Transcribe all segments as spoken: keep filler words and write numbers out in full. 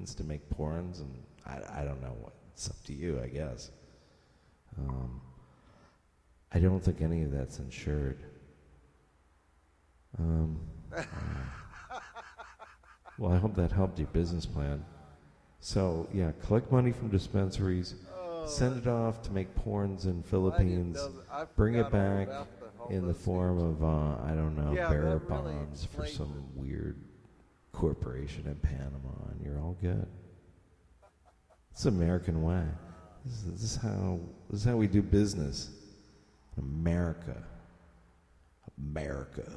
Philippines to make porns, and I, I don't know what. It's up to you, I guess. Um, I don't think any of that's insured. Um, uh, well, I hope that helped your business plan. So, yeah, collect money from dispensaries, oh, send it off to make porns in Philippines, bring it back the in the form things. of, uh, I don't know, yeah, bearer really bonds for some it. weird corporation in Panama, and you're all good. It's the American way. This is, this is how this is how we do business. America. America.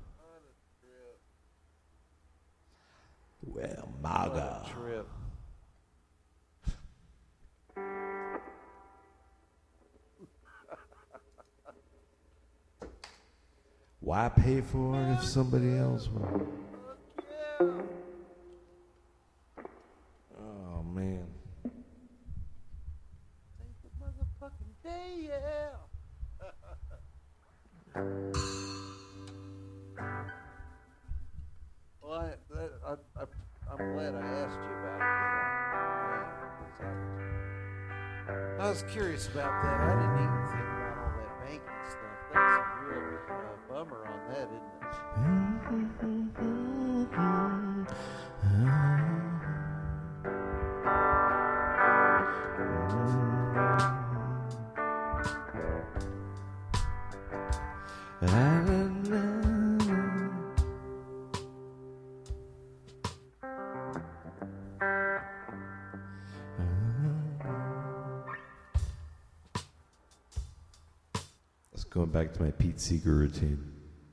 Well, MAGA. What a trip. Why pay for it if somebody else will? Oh, man. Take the motherfucking day, yeah. Well, I, that, I, I, I'm glad I asked you about it. Man, I was curious about that. I didn't even think about all that banking stuff. That's a real uh, bummer on that, isn't it? Let's go back to my Pete Seeger routine.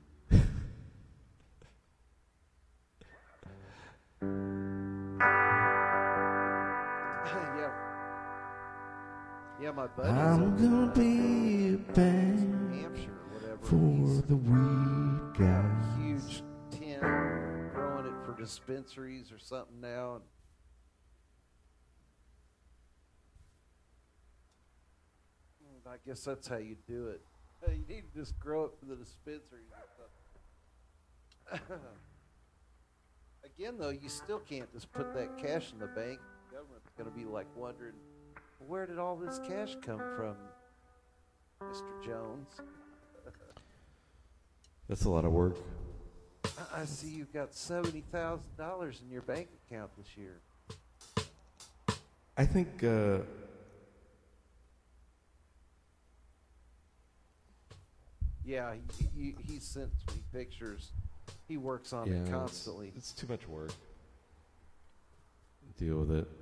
yeah. Yeah, my buddy's I'm gonna be a bank Hampshire or whatever. for the weak guys. Huge tin, growing it for dispensaries or something now. And I guess that's how you do it. You need to just grow it for the dispensaries or something. Again, though, you still can't just put that cash in the bank. The government's going to be like wondering, where did all this cash come from, Mister Jones? That's a lot of work. I see you've got seventy thousand dollars in your bank account this year. I think... Uh, Yeah, he, he, he sent me pictures. He works on yeah, it constantly. It's, it's too much work. Deal with it.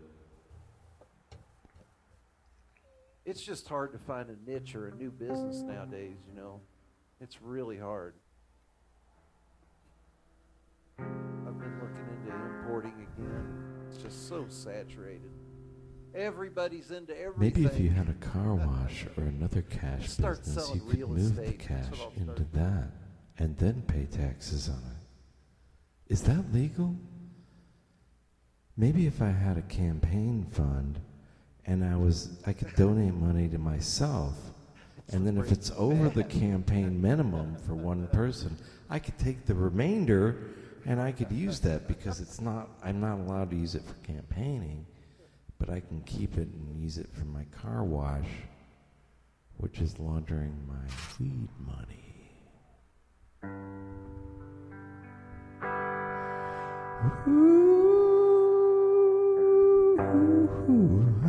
It's just hard to find a niche or a new business nowadays, you know. It's really hard. I've been looking into importing again. It's just so saturated. Everybody's into everything. Maybe if you had a car wash or another cash Start business, selling you could real move the estate. That's cash what I'll into start that and then pay taxes on it. Is that legal? Maybe if I had a campaign fund and I was, I could donate money to myself, and then if it's over the campaign minimum for one person, I could take the remainder and I could use that because it's not, I'm not allowed to use it for campaigning. But I can keep it and use it for my car wash, which is laundering my weed money. Ooh, ooh, ooh.